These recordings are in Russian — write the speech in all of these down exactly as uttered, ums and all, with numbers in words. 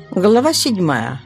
Глава седьмая.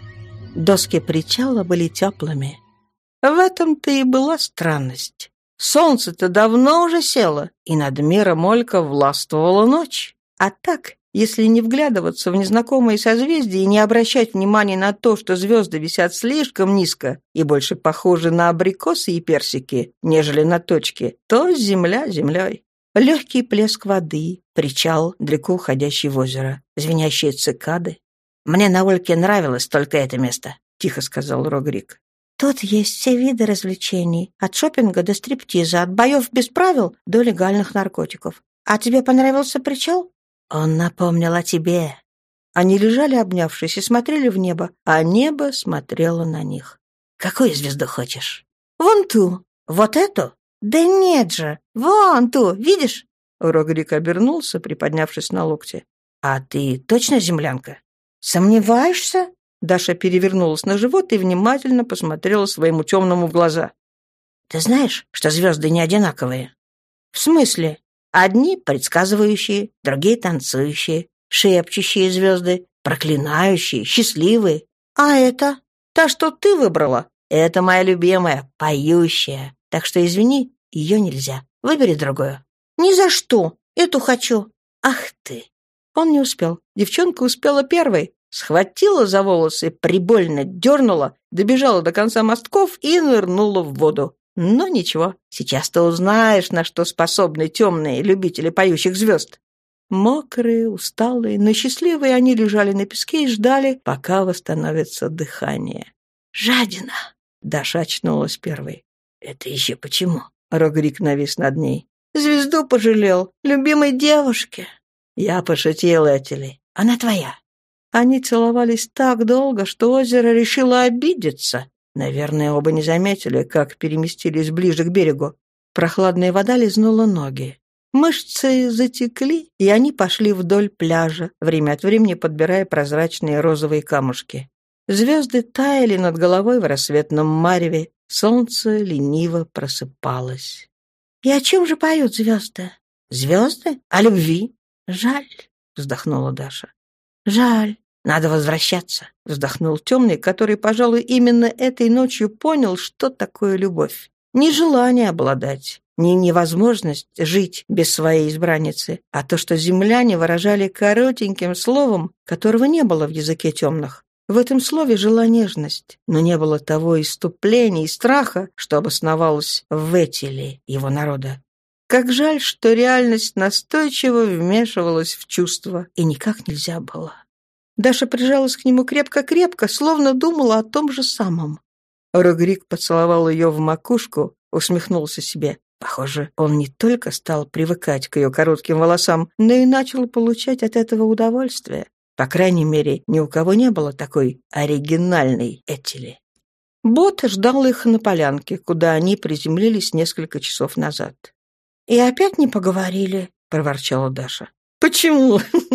Доски причала были теплыми. В этом-то и была странность. Солнце-то давно уже село, и над миром Олька властвовала ночь. А так, если не вглядываться в незнакомые созвездия и не обращать внимания на то, что звезды висят слишком низко и больше похожи на абрикосы и персики, нежели на точки, то земля землей. Легкий плеск воды, причал, далеко уходящий в озеро, звенящие цикады. «Мне на Ольке нравилось только это место», — тихо сказал Рогрик. «Тут есть все виды развлечений, от шопинга до стриптиза, от боев без правил до легальных наркотиков. А тебе понравился причал?» «Он напомнил о тебе». Они лежали, обнявшись, и смотрели в небо, а небо смотрело на них. «Какую звезду хочешь?» «Вон ту». «Вот эту?» «Да нет же! Вон ту, видишь?» Рогрик обернулся, приподнявшись на локте. «А ты точно землянка?» «Сомневаешься?» Даша перевернулась на живот и внимательно посмотрела своему темному в глаза. «Ты знаешь, что звезды не одинаковые?» «В смысле?» «Одни предсказывающие, другие танцующие, шепчущие звезды, проклинающие, счастливые. А это? Та, что ты выбрала? Это моя любимая, поющая. Так что, извини, ее нельзя. Выбери другую». «Ни за что. Эту хочу». «Ах ты!» Он не успел. Девчонка успела первой. Схватила за волосы, прибольно дернула, добежала до конца мостков и нырнула в воду. Но ничего, сейчас ты узнаешь, на что способны темные любители поющих звезд. Мокрые, усталые, но счастливые они лежали на песке и ждали, пока восстановится дыхание. «Жадина!» — Даша очнулась первой. «Это еще почему?» — Рогрик навис над ней. «Звезду пожалел, любимой девушке». «Я пошутил, Этели. Она твоя». Они целовались так долго, что озеро решило обидеться. Наверное, оба не заметили, как переместились ближе к берегу. Прохладная вода лизнула ноги. Мышцы затекли, и они пошли вдоль пляжа, время от времени подбирая прозрачные розовые камушки. Звезды таяли над головой в рассветном мареве, солнце лениво просыпалось. «И о чем же поют звезды?» «Звезды? О любви?» «Жаль», — вздохнула Даша. «Жаль. Надо возвращаться», — вздохнул темный, который, пожалуй, именно этой ночью понял, что такое любовь. Не желание обладать, не невозможность жить без своей избранницы, а то, что земляне выражали коротеньким словом, которого не было в языке темных. В этом слове жила нежность, но не было того иступления и страха, что обосновалось в Этели его народа. Как жаль, что реальность настойчиво вмешивалась в чувства, и никак нельзя было. Даша прижалась к нему крепко-крепко, словно думала о том же самом. Рогрик поцеловал ее в макушку, усмехнулся себе. Похоже, он не только стал привыкать к ее коротким волосам, но и начал получать от этого удовольствие. По крайней мере, ни у кого не было такой оригинальной Этели. Бот ждал их на полянке, куда они приземлились несколько часов назад. «И опять не поговорили?» — проворчала Даша. «Почему?»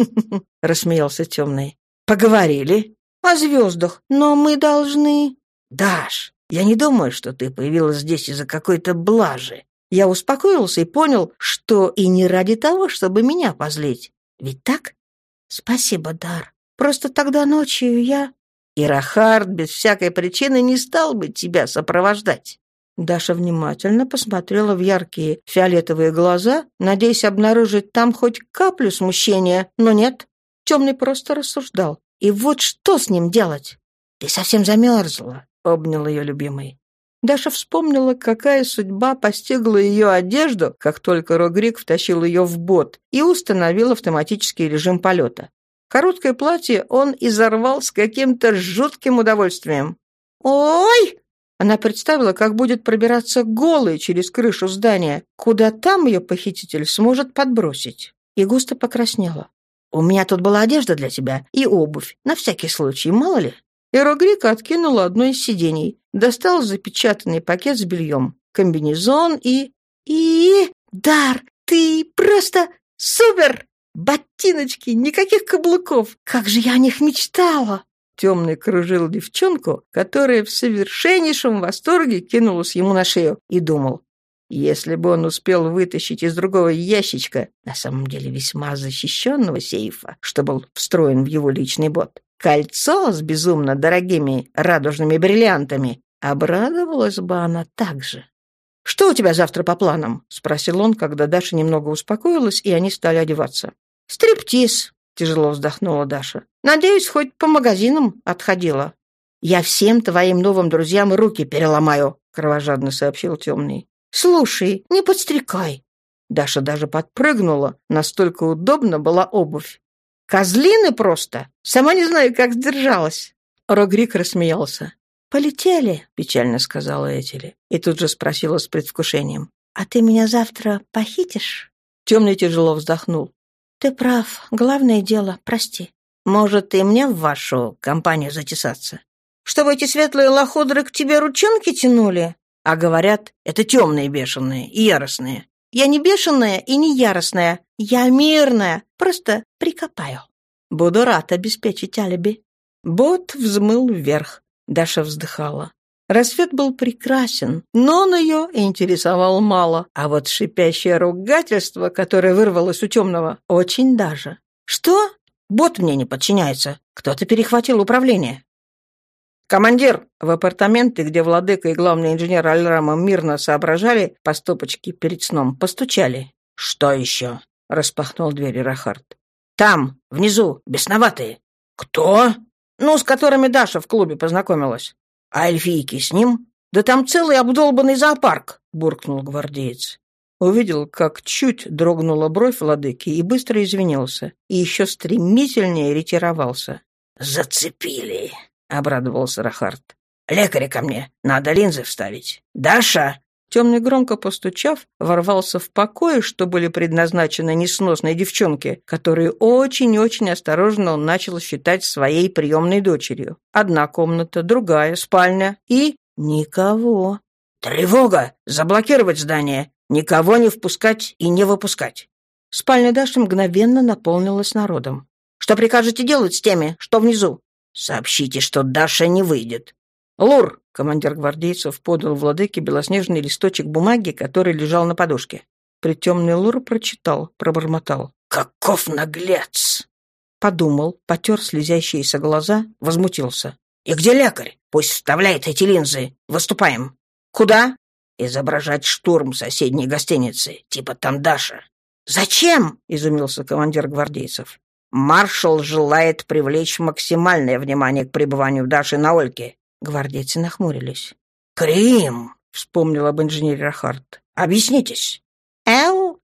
— рассмеялся темный. «Поговорили. О звездах. Но мы должны...» «Даш, я не думаю, что ты появилась здесь из-за какой-то блажи. Я успокоился и понял, что и не ради того, чтобы меня позлить. Ведь так?» «Спасибо, Дар. Просто тогда ночью я...» «И Рахард без всякой причины не стал бы тебя сопровождать». Даша внимательно посмотрела в яркие фиолетовые глаза, надеясь обнаружить там хоть каплю смущения, но нет. Темный просто рассуждал. И вот что с ним делать? «Ты совсем замерзла», — обнял ее любимый. Даша вспомнила, какая судьба постигла ее одежду, как только Рогрик втащил ее в бот и установил автоматический режим полета. Короткое платье он изорвал с каким-то жутким удовольствием. «Ой!» Она представила, как будет пробираться голой через крышу здания, куда там ее похититель сможет подбросить. И густо покраснела. «У меня тут была одежда для тебя и обувь, на всякий случай, мало ли». И Рогрик откинула одно из сидений, достал запечатанный пакет с бельем, комбинезон и... И... Дар, ты просто супер! Ботиночки, никаких каблуков! Как же я о них мечтала!» Темный кружил девчонку, которая в совершеннейшем восторге кинулась ему на шею, и думал, если бы он успел вытащить из другого ящичка, на самом деле весьма защищенного сейфа, что был встроен в его личный бот, кольцо с безумно дорогими радужными бриллиантами, обрадовалась бы она так же. «Что у тебя завтра по планам?» — спросил он, когда Даша немного успокоилась, и они стали одеваться. «Стриптиз», — тяжело вздохнула Даша. «Надеюсь, хоть по магазинам отходила». «Я всем твоим новым друзьям руки переломаю», — кровожадно сообщил темный. «Слушай, не подстрекай». Даша даже подпрыгнула, настолько удобна была обувь. «Козлины просто! Сама не знаю, как сдержалась». Рогрик рассмеялся. «Полетели», — печально сказала Этели, и тут же спросила с предвкушением. «А ты меня завтра похитишь?» Темный тяжело вздохнул. «Ты прав. Главное дело, прости. Может, и мне в вашу компанию затесаться? Чтобы эти светлые лохудры к тебе ручонки тянули? А говорят, это темные бешеные и яростные. Я не бешеная и не яростная. Я мирная. Просто прикопаю. Буду рад обеспечить алиби». Бот взмыл вверх. Даша вздыхала. Рассвет был прекрасен, но он ее интересовал мало, а вот шипящее ругательство, которое вырвалось у темного, очень даже. «Что? Бот мне не подчиняется. Кто-то перехватил управление». «Командир!» В апартаменты, где владыка и главный инженер Альрама мирно соображали по стопочке перед сном, постучали. «Что еще?» — распахнул дверь Рахард. «Там, внизу, бесноватые». «Кто?» «Ну, с которыми Даша в клубе познакомилась». «А эльфийки с ним?» «Да там целый обдолбанный зоопарк», — буркнул гвардеец. Увидел, как чуть дрогнула бровь владыки и быстро извинился, и еще стремительнее ретировался. «Зацепили», — обрадовался Рахард. «Лекаря ко мне, надо линзы вставить. Даша!» Темный, громко постучав, ворвался в покои, что были предназначены несносной девчонке, которую очень-очень осторожно он начал считать своей приемной дочерью. Одна комната, другая, спальня и... никого. «Тревога! Заблокировать здание! Никого не впускать и не выпускать!» Спальня Даши мгновенно наполнилась народом. «Что прикажете делать с теми, что внизу?» «Сообщите, что Даша не выйдет». «Лур!» — командир гвардейцев подал владыке белоснежный листочек бумаги, который лежал на подушке. Притемный Лур прочитал, пробормотал. «Каков наглец!» Подумал, потер слезящиеся глаза, возмутился. «И где лекарь? Пусть вставляет эти линзы. Выступаем». «Куда?» «Изображать штурм соседней гостиницы. Типа там Даша». «Зачем?» — изумился командир гвардейцев. «Маршал желает привлечь максимальное внимание к пребыванию Даши на Ольке». Гвардейцы нахмурились. «Крим!» — вспомнил об инженере Рахард. «Объяснитесь». «Эл,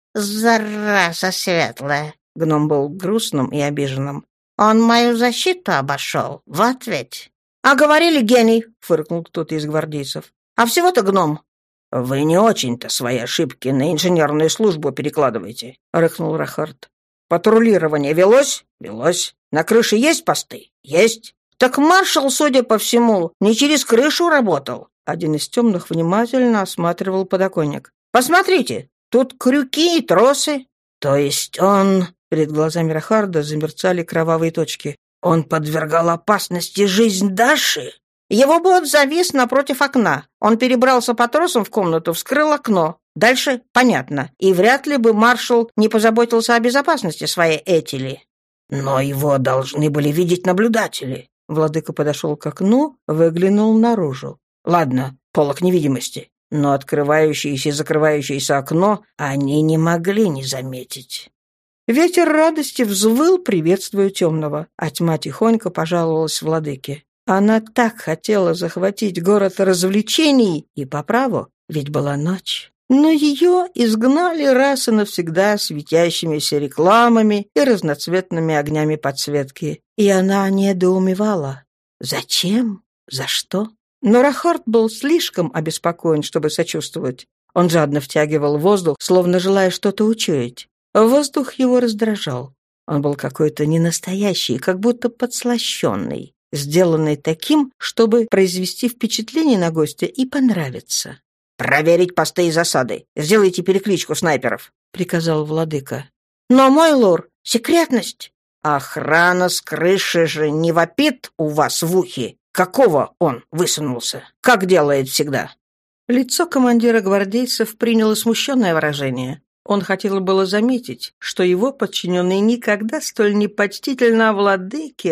зараза светлая!» — гном был грустным и обиженным. «Он мою защиту обошел. Вот ведь!» «А говорили, гений!» — фыркнул кто-то из гвардейцев. «А всего-то гном». «Вы не очень-то свои ошибки на инженерную службу перекладываете», — рыкнул Рахард. «Патрулирование велось? Велось. На крыше есть посты? Есть. Так маршал, судя по всему, не через крышу работал». Один из темных внимательно осматривал подоконник. «Посмотрите, тут крюки и тросы». «То есть он...» Перед глазами Рахарда замерцали кровавые точки. «Он подвергал опасности жизнь Даши?» Его бот завис напротив окна. Он перебрался по тросам в комнату, вскрыл окно. Дальше понятно. И вряд ли бы маршал не позаботился о безопасности своей Этели. «Но его должны были видеть наблюдатели». Владыка подошел к окну, выглянул наружу. «Ладно, полок невидимости. Но открывающееся и закрывающееся окно они не могли не заметить». Ветер радости взвыл, приветствуя темного, а тьма тихонько пожаловалась владыке. Она так хотела захватить город развлечений, и по праву, ведь была ночь. Но ее изгнали раз и навсегда светящимися рекламами и разноцветными огнями подсветки. И она недоумевала. Зачем? За что? Но Рахард был слишком обеспокоен, чтобы сочувствовать. Он жадно втягивал воздух, словно желая что-то учуять. Воздух его раздражал. Он был какой-то ненастоящий, как будто подслащенный, сделанный таким, чтобы произвести впечатление на гостя и понравиться. «Проверить посты и засады. Сделайте перекличку снайперов», — приказал владыка. «Но, мой лор, секретность!» «Охрана с крыши же не вопит у вас в ухе. Какого он высунулся? Как делает всегда?» Лицо командира гвардейцев приняло смущенное выражение. Он хотел было заметить, что его подчиненный никогда столь непочтительно о владыке,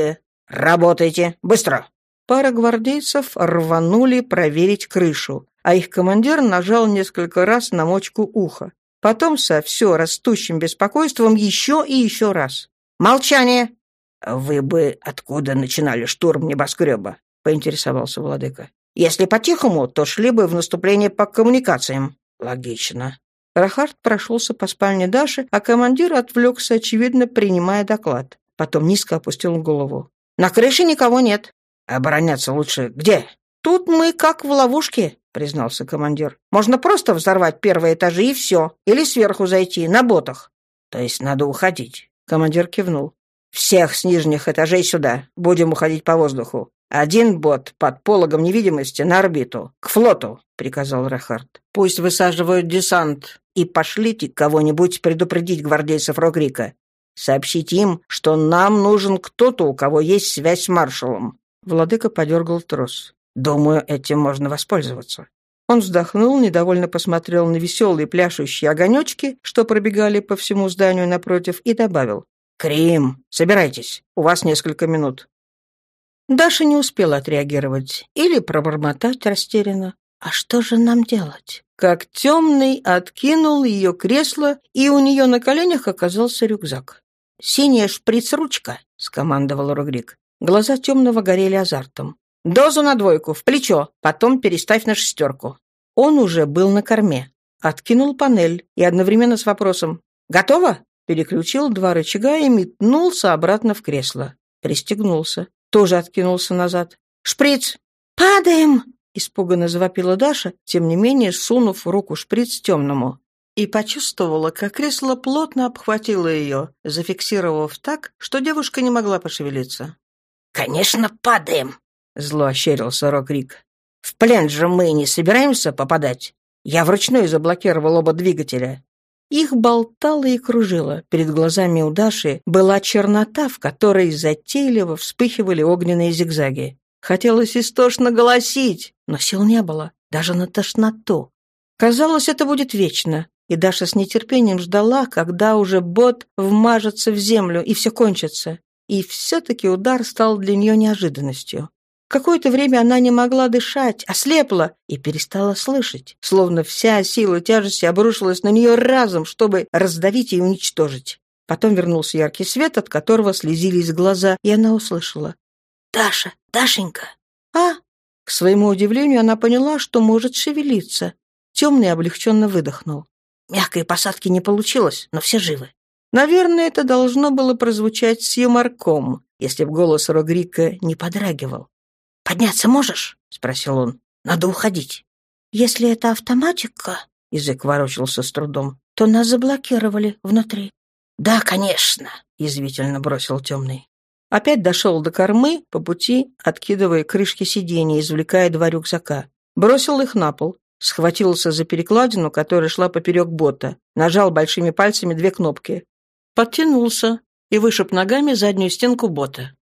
Работайте! Быстро!» Пара гвардейцев рванули проверить крышу, а их командир нажал несколько раз на мочку уха. Потом со все растущим беспокойством еще и еще раз. «Молчание!» «Вы бы откуда начинали штурм небоскреба?» — поинтересовался владыка. «Если по-тихому, то шли бы в наступление по коммуникациям». «Логично». Рахард прошелся по спальне Даши, а командир отвлекся, очевидно, принимая доклад. Потом низко опустил голову. «На крыше никого нет. Обороняться лучше где?» «Тут мы как в ловушке», — признался командир. «Можно просто взорвать первые этажи и все. Или сверху зайти, на ботах». «То есть надо уходить?» Командир кивнул. «Всех с нижних этажей сюда. Будем уходить по воздуху. Один бот под пологом невидимости на орбиту. К флоту», — приказал Рахард. «Пусть высаживают десант. И пошлите кого-нибудь предупредить гвардейцев Рогрика. Сообщите им, что нам нужен кто-то, у кого есть связь с маршалом». Владыка подергал трос. «Думаю, этим можно воспользоваться». Он вздохнул, недовольно посмотрел на веселые пляшущие огонечки, что пробегали по всему зданию напротив, и добавил. «Крим, собирайтесь. У вас несколько минут». Даша не успела отреагировать или пробормотать растерянно. «А что же нам делать?» Как темный откинул ее кресло, и у нее на коленях оказался рюкзак. «Синяя шприц-ручка», — скомандовал Рогрик. Глаза темного горели азартом. «Дозу на двойку, в плечо, потом переставь на шестерку». Он уже был на корме. Откинул панель и одновременно с вопросом «Готово?» переключил два рычага и метнулся обратно в кресло. Пристегнулся. Тоже откинулся назад. «Шприц!» «Падаем!» — испуганно завопила Даша, тем не менее сунув руку шприц темному. И почувствовала, как кресло плотно обхватило ее, зафиксировав так, что девушка не могла пошевелиться. «Конечно, падаем!» — зло ощерился Рогрик. «В плен же мы не собираемся попадать. Я вручную заблокировал оба двигателя». Их болтало и кружило. Перед глазами у Даши была чернота, в которой затейливо вспыхивали огненные зигзаги. Хотелось истошно голосить, но сил не было, даже на тошноту. Казалось, это будет вечно, и Даша с нетерпением ждала, когда уже бот вмажется в землю, и все кончится. И все-таки удар стал для нее неожиданностью. Какое-то время она не могла дышать, ослепла и перестала слышать, словно вся сила тяжести обрушилась на нее разом, чтобы раздавить и уничтожить. Потом вернулся яркий свет, от которого слезились глаза, и она услышала. «Даша! Дашенька!» «А?» К своему удивлению она поняла, что может шевелиться. Темный облегченно выдохнул. «Мягкой посадки не получилось, но все живы». Наверное, это должно было прозвучать с юморком, если б голос Рогрика не подрагивал. «Подняться можешь?» — спросил он. «Надо уходить». «Если это автоматика», — язык ворочался с трудом, — «то нас заблокировали внутри». «Да, конечно», — язвительно бросил темный. Опять дошел до кормы, по пути откидывая крышки сидений, извлекая два рюкзака. Бросил их на пол, схватился за перекладину, которая шла поперек бота, нажал большими пальцами две кнопки. Подтянулся и вышиб ногами заднюю стенку бота.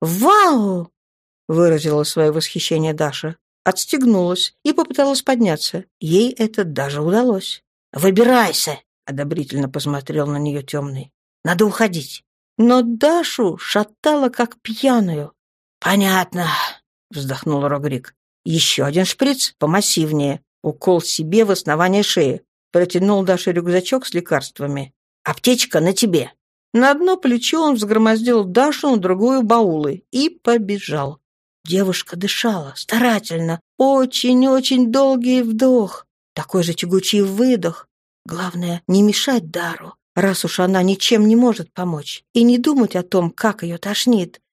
«Вау!» — выразила свое восхищение Даша. Отстегнулась и попыталась подняться. Ей это даже удалось. «Выбирайся!» — одобрительно посмотрел на нее темный. «Надо уходить». Но Дашу шатало, как пьяную. «Понятно», — вздохнул Рогрик. «Еще один шприц, помассивнее. Укол себе в основание шеи». Протянул Даше рюкзачок с лекарствами. «Аптечка на тебе». На одно плечо он взгромоздил Дашу, на другую — баулы, и побежал. Девушка дышала старательно, очень-очень долгий вдох, такой же тягучий выдох. Главное, не мешать Дару, раз уж она ничем не может помочь, и не думать о том, как ее тошнит.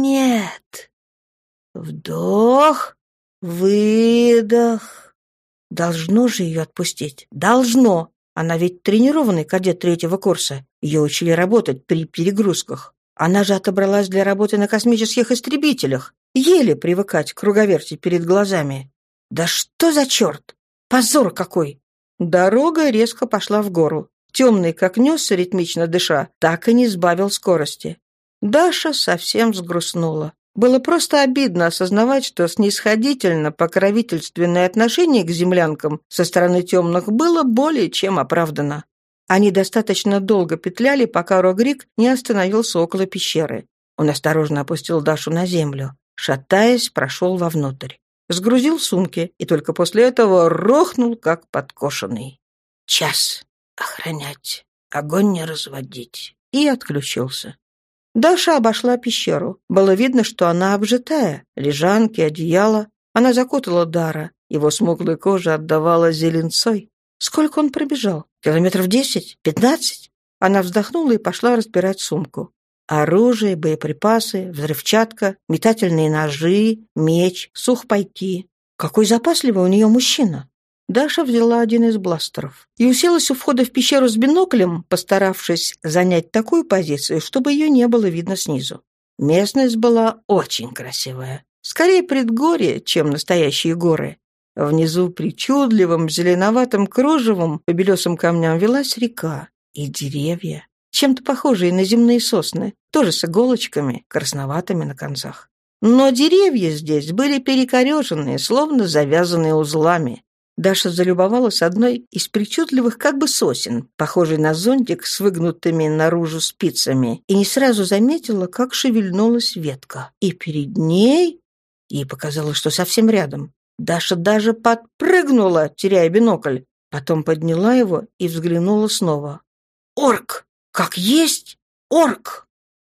Нет. Вдох, выдох. Должно же ее отпустить. Должно. Она ведь тренированный кадет третьего курса. Ее учили работать при перегрузках. Она же отобралась для работы на космических истребителях. Еле привыкать к круговерти перед глазами. Да что за черт? Позор какой! Дорога резко пошла в гору. Темный, как несся, ритмично дыша, так и не сбавил скорости. Даша совсем взгрустнула. Было просто обидно осознавать, что снисходительно-покровительственное отношение к землянкам со стороны темных было более чем оправдано. Они достаточно долго петляли, пока Рогрик не остановился около пещеры. Он осторожно опустил Дашу на землю. Шатаясь, прошел вовнутрь. Сгрузил сумки и только после этого рухнул, как подкошенный. Час охранять, огонь не разводить. И отключился. Даша обошла пещеру. Было видно, что она обжитая. Лежанки, одеяло. Она закутала Дара. Его смуглая кожа отдавала зеленцой. Сколько он пробежал? Километров десять? Пятнадцать? Она вздохнула и пошла разбирать сумку. Оружие, боеприпасы, взрывчатка, метательные ножи, меч, сухпайки. Какой запасливый у нее мужчина! Даша взяла один из бластеров и уселась у входа в пещеру с биноклем, постаравшись занять такую позицию, чтобы ее не было видно снизу. Местность была очень красивая. Скорее предгорье, чем настоящие горы. Внизу причудливым зеленоватым кружевом по белесым камням велась река. И деревья, чем-то похожие на земные сосны, тоже с иголочками, красноватыми на концах. Но деревья здесь были перекореженные, словно завязанные узлами. Даша залюбовалась одной из причудливых как бы сосен, похожей на зонтик с выгнутыми наружу спицами, и не сразу заметила, как шевельнулась ветка. И перед ней... Ей показалось, что совсем рядом. Даша даже подпрыгнула, теряя бинокль. Потом подняла его и взглянула снова. Орк! Как есть орк!